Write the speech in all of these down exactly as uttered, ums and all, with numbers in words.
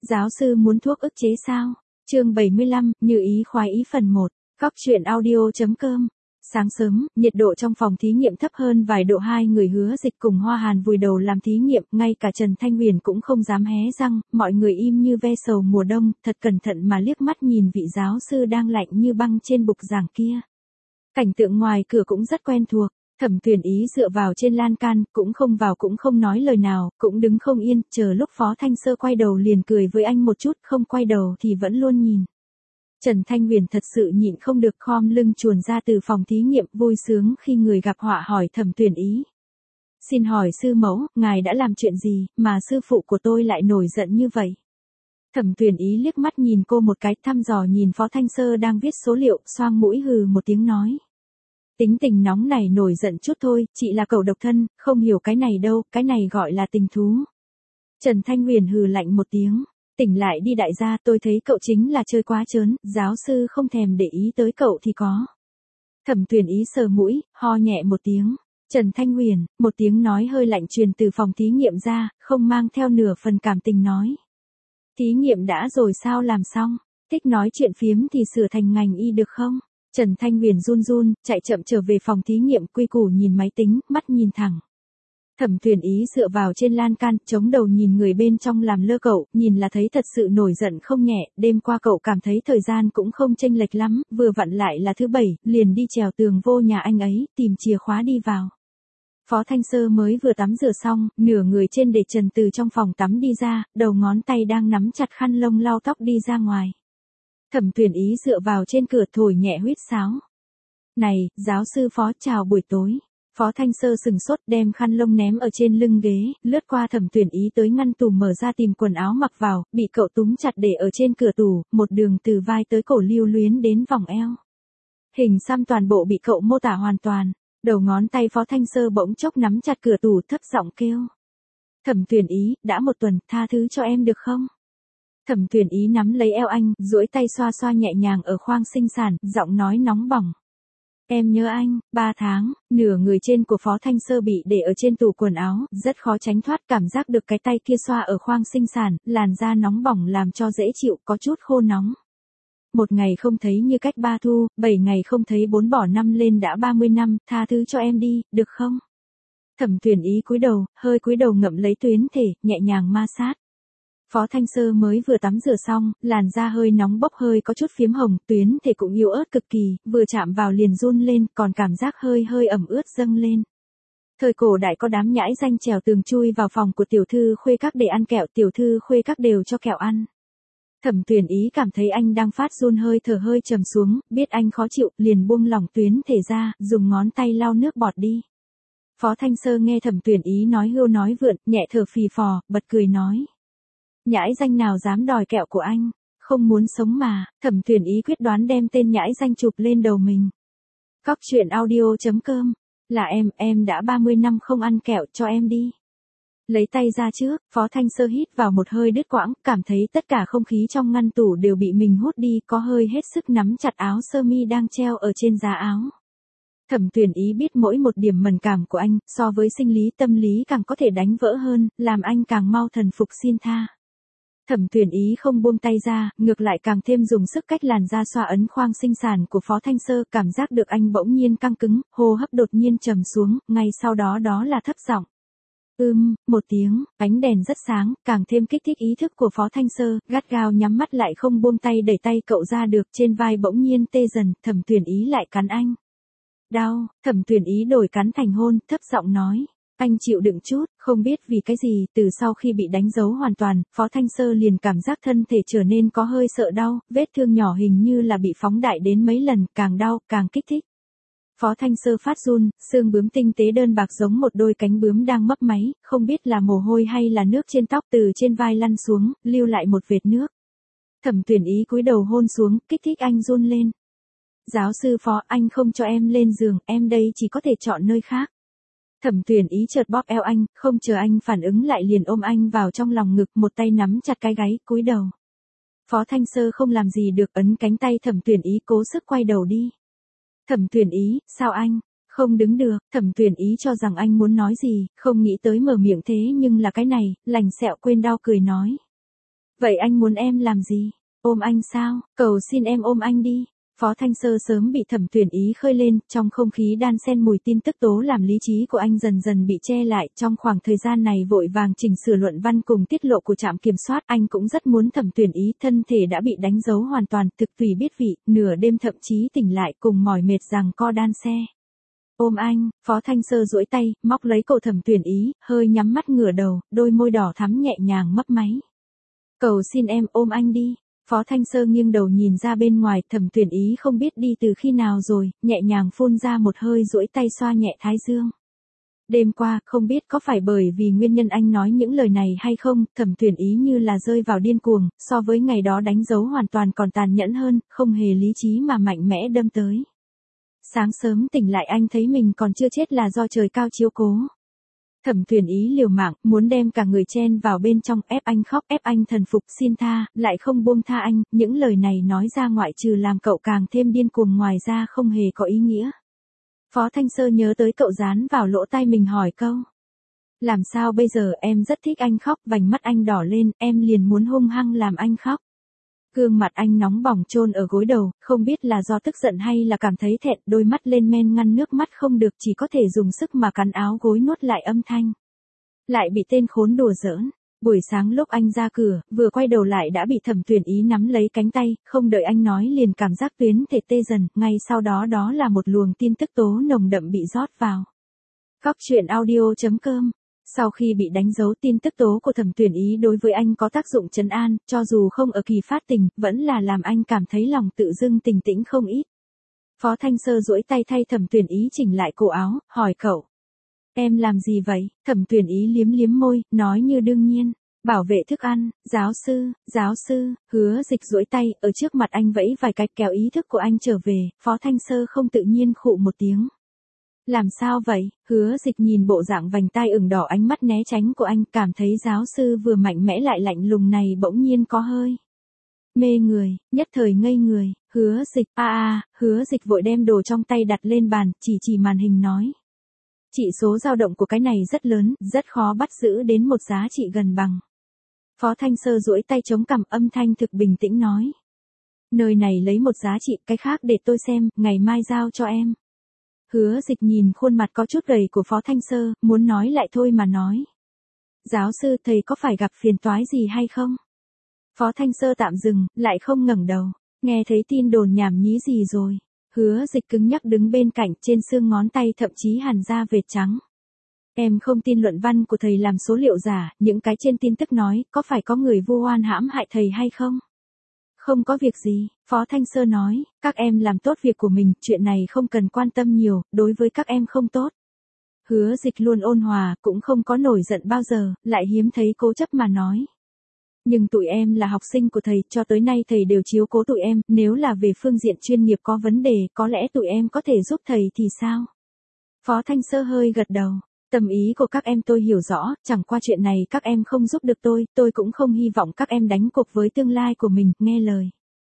Giáo sư muốn thuốc ức chế sao? Chương bảy mươi lăm, như ý khoái ý phần một. Cóc truyện audio.com. Sáng sớm, nhiệt độ trong phòng thí nghiệm thấp hơn vài độ, hai người Hứa Dịch cùng Hoa Hàn vùi đầu làm thí nghiệm, ngay cả Trần Thanh Huyền cũng không dám hé răng, mọi người im như ve sầu mùa đông, thật cẩn thận mà liếc mắt nhìn vị giáo sư đang lạnh như băng trên bục giảng kia. Cảnh tượng ngoài cửa cũng rất quen thuộc. Thẩm Tuyển Ý dựa vào trên lan can, cũng không vào cũng không nói lời nào, cũng đứng không yên, chờ lúc Phó Thanh Sơ quay đầu liền cười với anh một chút, không quay đầu thì vẫn luôn nhìn. Trần Thanh Huyền thật sự nhịn không được, khom lưng chuồn ra từ phòng thí nghiệm, vui sướng khi người gặp họa hỏi Thẩm Tuyển Ý. Xin hỏi sư mẫu, ngài đã làm chuyện gì, mà sư phụ của tôi lại nổi giận như vậy? Thẩm Tuyển Ý liếc mắt nhìn cô một cái, thăm dò nhìn Phó Thanh Sơ đang viết số liệu, xoang mũi hừ một tiếng nói. Tính tình nóng này nổi giận chút thôi, chị là cậu độc thân, không hiểu cái này đâu, cái này gọi là tình thú. Trần Thanh Huyền hừ lạnh một tiếng, tỉnh lại đi đại gia, tôi thấy cậu chính là chơi quá trớn, giáo sư không thèm để ý tới cậu thì có. Thẩm Tuyển Ý sờ mũi, ho nhẹ một tiếng. Trần Thanh Huyền, một tiếng nói hơi lạnh truyền từ phòng thí nghiệm ra, không mang theo nửa phần cảm tình nói. Thí nghiệm đã rồi sao làm xong, thích nói chuyện phiếm thì sửa thành ngành y được không? Trần Thanh Huyền run run, chạy chậm trở về phòng thí nghiệm, quy củ nhìn máy tính, mắt nhìn thẳng. Thẩm Tuyển Ý dựa vào trên lan can, chống đầu nhìn người bên trong làm lơ cậu, nhìn là thấy thật sự nổi giận không nhẹ, đêm qua cậu cảm thấy thời gian cũng không chênh lệch lắm, vừa vặn lại là thứ bảy, liền đi trèo tường vô nhà anh ấy, tìm chìa khóa đi vào. Phó Thanh Sơ mới vừa tắm rửa xong, nửa người trên để trần từ trong phòng tắm đi ra, đầu ngón tay đang nắm chặt khăn lông lau tóc đi ra ngoài. Thẩm Tuyển Ý dựa vào trên cửa thổi nhẹ huýt sáo. Này, giáo sư Phó, chào buổi tối. Phó Thanh Sơ sừng sốt, đem khăn lông ném ở trên lưng ghế, lướt qua Thẩm Tuyển Ý tới ngăn tủ mở ra tìm quần áo mặc vào, bị cậu túm chặt để ở trên cửa tủ, một đường từ vai tới cổ lưu luyến đến vòng eo. Hình xăm toàn bộ bị cậu mô tả hoàn toàn, đầu ngón tay Phó Thanh Sơ bỗng chốc nắm chặt cửa tủ, thấp giọng kêu. Thẩm Tuyển Ý, đã một tuần, tha thứ cho em được không? Thẩm Tuyển Ý nắm lấy eo anh, duỗi tay xoa xoa nhẹ nhàng ở khoang sinh sản, giọng nói nóng bỏng. Em nhớ anh, ba tháng, nửa người trên của Phó Thanh Sơ bị để ở trên tủ quần áo, rất khó tránh thoát, cảm giác được cái tay kia xoa ở khoang sinh sản, làn da nóng bỏng làm cho dễ chịu, có chút khô nóng. Một ngày không thấy như cách ba thu, bảy ngày không thấy bốn bỏ năm lên đã ba mươi năm, tha thứ cho em đi, được không? Thẩm Tuyển Ý cúi đầu, hơi cúi đầu ngậm lấy tuyến thể, nhẹ nhàng ma sát. Phó Thanh Sơ mới vừa tắm rửa xong, làn da hơi nóng bốc hơi có chút phiếm hồng, tuyến thể cũng yếu ớt cực kỳ, vừa chạm vào liền run lên, còn cảm giác hơi hơi ẩm ướt dâng lên. Thời cổ đại có đám nhãi danh trèo tường chui vào phòng của tiểu thư khuê các để ăn kẹo, tiểu thư khuê các đều cho kẹo ăn. Thẩm Tuyển Ý cảm thấy anh đang phát run, hơi thở hơi trầm xuống, biết anh khó chịu, liền buông lỏng tuyến thể ra, dùng ngón tay lau nước bọt đi. Phó Thanh Sơ nghe Thẩm Tuyển Ý nói hưu nói vượn, nhẹ thở phì phò, bật cười nói. Nhãi danh nào dám đòi kẹo của anh, không muốn sống mà. Thẩm Tuyển Ý quyết đoán đem tên nhãi danh chụp lên đầu mình. Cóc truyện audio.com. Là em, em đã ba mươi năm không ăn kẹo, cho em đi. Lấy tay ra trước, Phó Thanh Sơ hít vào một hơi đứt quãng, cảm thấy tất cả không khí trong ngăn tủ đều bị mình hút đi, có hơi hết sức nắm chặt áo sơ mi đang treo ở trên giá áo. Thẩm Tuyển Ý biết mỗi một điểm mẫn cảm của anh, so với sinh lý tâm lý càng có thể đánh vỡ hơn, làm anh càng mau thần phục xin tha. Thẩm Tuyển Ý không buông tay ra, ngược lại càng thêm dùng sức cách làn da xoa ấn khoang sinh sản của Phó Thanh Sơ, cảm giác được anh bỗng nhiên căng cứng, hô hấp đột nhiên trầm xuống, ngay sau đó đó là thấp giọng. Ưm, một tiếng, ánh đèn rất sáng, càng thêm kích thích ý thức của Phó Thanh Sơ, gắt gao nhắm mắt lại không buông tay đẩy tay cậu ra được, trên vai bỗng nhiên tê dần, Thẩm Tuyển Ý lại cắn anh. Đau, Thẩm Tuyển Ý đổi cắn thành hôn, thấp giọng nói. Anh chịu đựng chút, không biết vì cái gì, từ sau khi bị đánh dấu hoàn toàn, Phó Thanh Sơ liền cảm giác thân thể trở nên có hơi sợ đau, vết thương nhỏ hình như là bị phóng đại đến mấy lần, càng đau, càng kích thích. Phó Thanh Sơ phát run, xương bướm tinh tế đơn bạc giống một đôi cánh bướm đang mấp máy, không biết là mồ hôi hay là nước trên tóc từ trên vai lăn xuống, lưu lại một vệt nước. Thẩm Tuyển Ý cúi đầu hôn xuống, kích thích anh run lên. Giáo sư Phó, anh không cho em lên giường, em đây chỉ có thể chọn nơi khác. Thẩm Tuyển Ý chợt bóp eo anh, không chờ anh phản ứng lại liền ôm anh vào trong lòng ngực, một tay nắm chặt cái gáy, cúi đầu. Phó Thanh Sơ không làm gì được, ấn cánh tay Thẩm Tuyển Ý cố sức quay đầu đi. Thẩm Tuyển Ý, sao anh, không đứng được? Thẩm Tuyển Ý cho rằng anh muốn nói gì, không nghĩ tới mở miệng thế nhưng là cái này, lành sẹo quên đau cười nói. Vậy anh muốn em làm gì? Ôm anh sao? Cầu xin em ôm anh đi. Phó Thanh Sơ sớm bị Thẩm Tuyển Ý khơi lên, trong không khí đan xen mùi tin tức tố làm lý trí của anh dần dần bị che lại, trong khoảng thời gian này vội vàng chỉnh sửa luận văn cùng tiết lộ của trạm kiểm soát, anh cũng rất muốn Thẩm Tuyển Ý, thân thể đã bị đánh dấu hoàn toàn, thực tùy biết vị, nửa đêm thậm chí tỉnh lại cùng mỏi mệt giằng co đan xe. Ôm anh, Phó Thanh Sơ duỗi tay, móc lấy cổ Thẩm Tuyển Ý, hơi nhắm mắt ngửa đầu, đôi môi đỏ thắm nhẹ nhàng mấp máy. Cầu xin em ôm anh đi. Phó Thanh Sơ nghiêng đầu nhìn ra bên ngoài, Thẩm Tuyển Ý không biết đi từ khi nào rồi, nhẹ nhàng phun ra một hơi duỗi tay xoa nhẹ thái dương. Đêm qua, không biết có phải bởi vì nguyên nhân anh nói những lời này hay không, Thẩm Tuyển Ý như là rơi vào điên cuồng, so với ngày đó đánh dấu hoàn toàn còn tàn nhẫn hơn, không hề lý trí mà mạnh mẽ đâm tới. Sáng sớm tỉnh lại anh thấy mình còn chưa chết là do trời cao chiếu cố. Thẩm Tuyển Ý liều mạng, muốn đem cả người chen vào bên trong, ép anh khóc, ép anh thần phục, xin tha, lại không buông tha anh, những lời này nói ra ngoại trừ làm cậu càng thêm điên cuồng ngoài ra không hề có ý nghĩa. Phó Thanh Sơ nhớ tới cậu dán vào lỗ tai mình hỏi câu. Làm sao bây giờ, em rất thích anh khóc, vành mắt anh đỏ lên, em liền muốn hung hăng làm anh khóc. Gương mặt anh nóng bỏng chôn ở gối đầu, không biết là do tức giận hay là cảm thấy thẹn, đôi mắt lên men ngăn nước mắt không được, chỉ có thể dùng sức mà cắn áo gối nuốt lại âm thanh. Lại bị tên khốn đùa giỡn. Buổi sáng lúc anh ra cửa, vừa quay đầu lại đã bị Thẩm Tuyển Ý nắm lấy cánh tay, không đợi anh nói liền cảm giác tuyến thể tê dần, ngay sau đó đó là một luồng tin tức tố nồng đậm bị rót vào. Cóc truyện audio chấm com. Sau khi bị đánh dấu, tin tức tố của Thẩm Tuyển Ý đối với anh có tác dụng trấn an, cho dù không ở kỳ phát tình, vẫn là làm anh cảm thấy lòng tự dưng bình tĩnh không ít. Phó Thanh Sơ duỗi tay thay Thẩm Tuyển Ý chỉnh lại cổ áo, hỏi cậu. Em làm gì vậy? Thẩm Tuyển Ý liếm liếm môi, nói như đương nhiên. Bảo vệ thức ăn, giáo sư, giáo sư, Hứa Dịch duỗi tay, ở trước mặt anh vẫy vài cái kéo ý thức của anh trở về, Phó Thanh Sơ không tự nhiên khụ một tiếng. Làm sao vậy? Hứa Dịch nhìn bộ dạng vành tai ửng đỏ, ánh mắt né tránh của anh, cảm thấy giáo sư vừa mạnh mẽ lại lạnh lùng này bỗng nhiên có hơi mê người, nhất thời ngây người. Hứa Dịch, a a, Hứa Dịch vội đem đồ trong tay đặt lên bàn, chỉ chỉ màn hình nói. Chỉ số dao động của cái này rất lớn, rất khó bắt giữ đến một giá trị gần bằng. Phó Thanh Sơ duỗi tay chống cằm, âm thanh thực bình tĩnh nói. Nơi này lấy một giá trị, cái khác để tôi xem, ngày mai giao cho em. Hứa Dịch nhìn khuôn mặt có chút gầy của Phó Thanh Sơ, muốn nói lại thôi mà nói. Giáo sư, thầy có phải gặp phiền toái gì hay không? Phó Thanh Sơ tạm dừng, lại không ngẩng đầu, nghe thấy tin đồn nhảm nhí gì rồi. Hứa Dịch cứng nhắc đứng bên cạnh, trên xương ngón tay thậm chí hằn ra vệt trắng. Em không tin luận văn của thầy làm số liệu giả, những cái trên tin tức nói, có phải có người vu oan hãm hại thầy hay không? Không có việc gì, Phó Thanh Sơ nói, các em làm tốt việc của mình, chuyện này không cần quan tâm nhiều, đối với các em không tốt. Hứa Dịch luôn ôn hòa, cũng không có nổi giận bao giờ, lại hiếm thấy cố chấp mà nói. Nhưng tụi em là học sinh của thầy, cho tới nay thầy đều chiếu cố tụi em, nếu là về phương diện chuyên nghiệp có vấn đề, có lẽ tụi em có thể giúp thầy thì sao? Phó Thanh Sơ hơi gật đầu. Tâm ý của các em tôi hiểu rõ, chẳng qua chuyện này các em không giúp được tôi, tôi cũng không hy vọng các em đánh cuộc với tương lai của mình, nghe lời.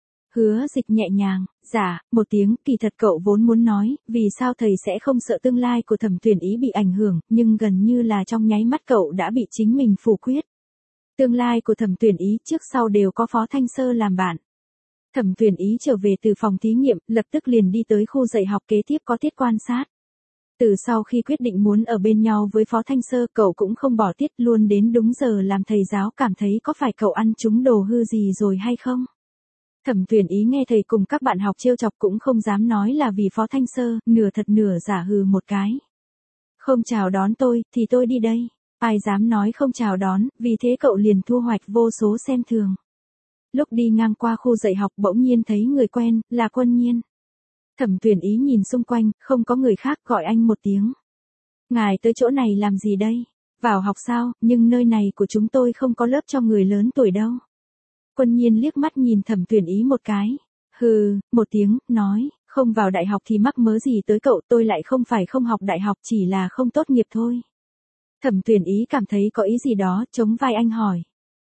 Hứa Dịch nhẹ nhàng, dạ, một tiếng, kỳ thật cậu vốn muốn nói, vì sao thầy sẽ không sợ tương lai của Thẩm Tuyển Ý bị ảnh hưởng, nhưng gần như là trong nháy mắt cậu đã bị chính mình phủ quyết. Tương lai của Thẩm Tuyển Ý trước sau đều có Phó Thanh Sơ làm bạn. Thẩm Tuyển Ý trở về từ phòng thí nghiệm, lập tức liền đi tới khu dạy học kế tiếp có tiết quan sát. Từ sau khi quyết định muốn ở bên nhau với Phó Thanh Sơ, cậu cũng không bỏ tiết, luôn đến đúng giờ làm thầy giáo, cảm thấy có phải cậu ăn trúng đồ hư gì rồi hay không? Thẩm Tuyển Ý nghe thầy cùng các bạn học trêu chọc cũng không dám nói là vì Phó Thanh Sơ, nửa thật nửa giả hừ một cái. Không chào đón tôi, thì tôi đi đây. Ai dám nói không chào đón, vì thế cậu liền thu hoạch vô số xem thường. Lúc đi ngang qua khu dạy học bỗng nhiên thấy người quen, là Quân Nhiên. Thẩm Tuyển Ý nhìn xung quanh, không có người khác, gọi anh một tiếng. Ngài tới chỗ này làm gì đây? Vào học sao, nhưng nơi này của chúng tôi không có lớp cho người lớn tuổi đâu. Quân Nhiên liếc mắt nhìn Thẩm Tuyển Ý một cái. Hừ, một tiếng, nói, không vào đại học thì mắc mớ gì tới cậu, tôi lại không phải không học đại học, chỉ là không tốt nghiệp thôi. Thẩm Tuyển Ý cảm thấy có ý gì đó, chống vai anh hỏi.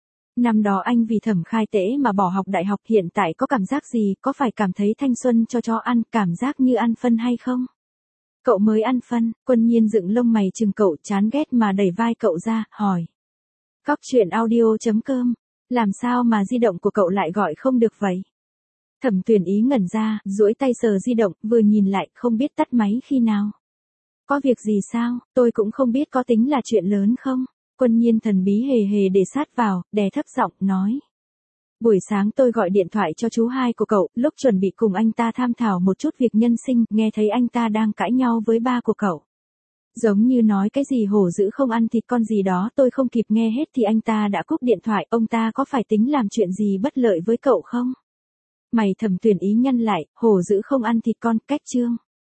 Năm đó anh vì Thẩm Khai Tễ mà bỏ học đại học, hiện tại có cảm giác gì, có phải cảm thấy thanh xuân cho chó ăn, cảm giác như ăn phân hay không? Cậu mới ăn phân, Quân Nhiên dựng lông mày chừng cậu, chán ghét mà đẩy vai cậu ra, hỏi. Cóc truyện audio chấm com Làm sao mà di động của cậu lại gọi không được vậy? Thẩm Tuyền Ý ngẩn ra, duỗi tay sờ di động, vừa nhìn lại, không biết tắt máy khi nào. Có việc gì sao, tôi cũng không biết có tính là chuyện lớn không? Quân Nhiên thần bí hề hề để sát vào, đè thấp giọng, nói. Buổi sáng tôi gọi điện thoại cho chú hai của cậu, lúc chuẩn bị cùng anh ta tham thảo một chút việc nhân sinh, nghe thấy anh ta đang cãi nhau với ba của cậu. Giống như nói cái gì hổ dữ không ăn thịt con gì đó, tôi không kịp nghe hết thì anh ta đã cúp điện thoại, ông ta có phải tính làm chuyện gì bất lợi với cậu không? Mày Thẩm Tuyền Ý nhăn lại, hổ dữ không ăn thịt con, cách chương.